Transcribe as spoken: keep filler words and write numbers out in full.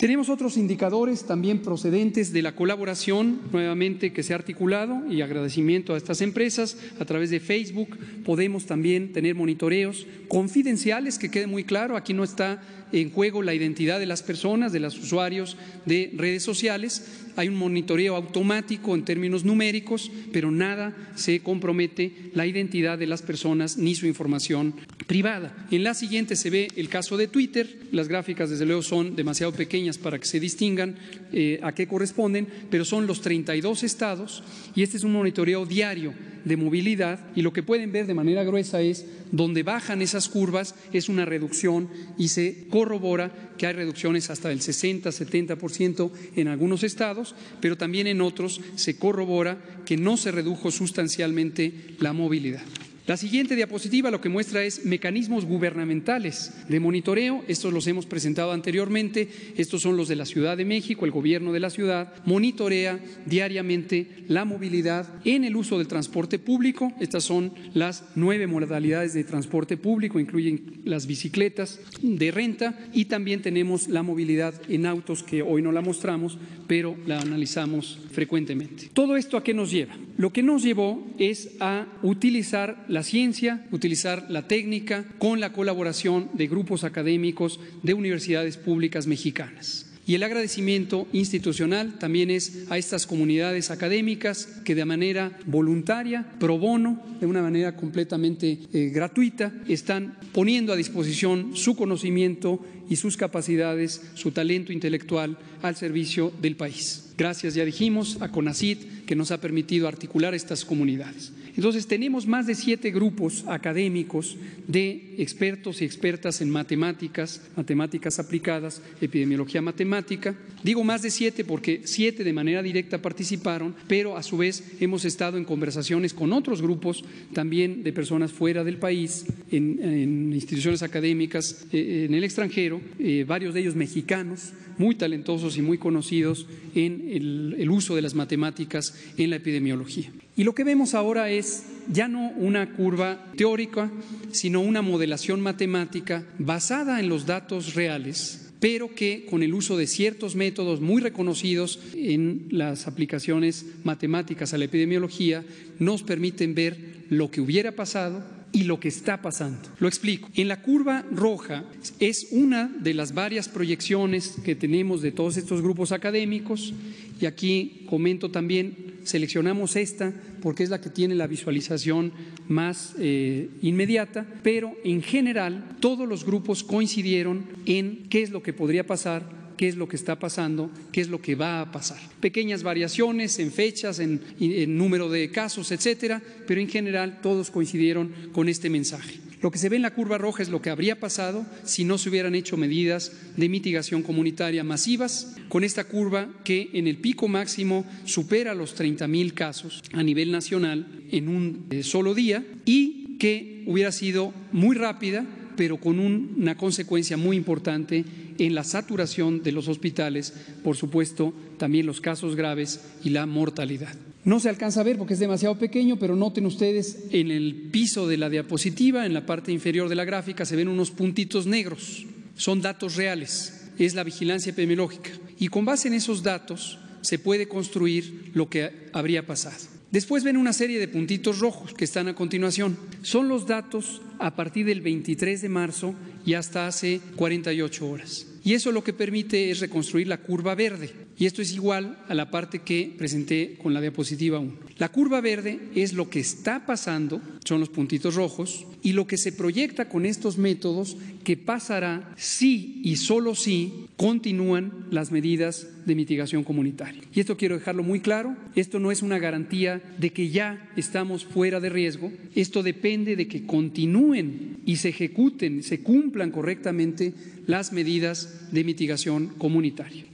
Tenemos otros indicadores también procedentes de la colaboración, nuevamente, que se ha articulado, y agradecimiento a estas empresas. A través de Facebook podemos también tener monitoreos confidenciales, que quede muy claro, aquí no está en juego la identidad de las personas, de los usuarios de redes sociales. Hay un monitoreo automático en términos numéricos, pero nada se compromete la identidad de las personas ni su información privada. En la siguiente se ve el caso de Twitter. Las gráficas, desde luego, son demasiado pequeñas para que se distingan eh, a qué corresponden, pero son los treinta y dos estados, y este es un monitoreo diario de movilidad, y lo que pueden ver de manera gruesa es donde bajan esas curvas es una reducción, y se corrobora que hay reducciones hasta del sesenta, setenta por ciento en algunos estados, pero también en otros se corrobora que no se redujo sustancialmente la movilidad. La siguiente diapositiva lo que muestra es mecanismos gubernamentales de monitoreo. Estos los hemos presentado anteriormente. Estos son los de la Ciudad de México. El gobierno de la ciudad monitorea diariamente la movilidad en el uso del transporte público. Estas son las nueve modalidades de transporte público, incluyen las bicicletas de renta, y también tenemos la movilidad en autos, que hoy no la mostramos, pero la analizamos frecuentemente. ¿Todo esto a qué nos lleva? Lo que nos llevó es a utilizar la ciencia, utilizar la técnica con la colaboración de grupos académicos de universidades públicas mexicanas. Y el agradecimiento institucional también es a estas comunidades académicas que de manera voluntaria, pro bono, de una manera completamente eh, gratuita, están poniendo a disposición su conocimiento y sus capacidades, su talento intelectual al servicio del país. Gracias, ya dijimos, a CONACYT, que nos ha permitido articular estas comunidades. Entonces, tenemos más de siete grupos académicos de expertos y expertas en matemáticas, matemáticas aplicadas, epidemiología matemática. Digo más de siete porque siete de manera directa participaron, pero a su vez hemos estado en conversaciones con otros grupos también de personas fuera del país, en, en instituciones académicas eh, en el extranjero, eh, varios de ellos mexicanos, muy talentosos y muy conocidos en el, el uso de las matemáticas en la epidemiología. Y lo que vemos ahora es ya no una curva teórica, sino una modelación matemática basada en los datos reales, pero que con el uso de ciertos métodos muy reconocidos en las aplicaciones matemáticas a la epidemiología nos permiten ver lo que hubiera pasado y lo que está pasando. Lo explico. En la curva roja es una de las varias proyecciones que tenemos de todos estos grupos académicos, y aquí comento también, seleccionamos esta porque es la que tiene la visualización más eh, inmediata, pero en general todos los grupos coincidieron en qué es lo que podría pasar, qué es lo que está pasando, qué es lo que va a pasar. Pequeñas variaciones en fechas, en, en número de casos, etcétera, pero en general todos coincidieron con este mensaje. Lo que se ve en la curva roja es lo que habría pasado si no se hubieran hecho medidas de mitigación comunitaria masivas, con esta curva que en el pico máximo supera los treinta mil casos a nivel nacional en un eh, solo día, y que hubiera sido muy rápida, pero con un, una consecuencia muy importante en la saturación de los hospitales, por supuesto, también los casos graves y la mortalidad. No se alcanza a ver porque es demasiado pequeño, pero noten ustedes en el piso de la diapositiva, en la parte inferior de la gráfica, se ven unos puntitos negros. Son datos reales, es la vigilancia epidemiológica. Y con base en esos datos se puede construir lo que habría pasado. Después ven una serie de puntitos rojos que están a continuación. Son los datos a partir del veintitrés de marzo y hasta hace cuarenta y ocho horas. Y eso lo que permite es reconstruir la curva verde. Y esto es igual a la parte que presenté con la diapositiva uno. La curva verde es lo que está pasando, son los puntitos rojos, y lo que se proyecta con estos métodos que pasará si y solo si continúan las medidas de mitigación comunitaria. Y esto quiero dejarlo muy claro, esto no es una garantía de que ya estamos fuera de riesgo, esto depende de que continúen y se ejecuten, se cumplan correctamente las medidas de mitigación comunitaria.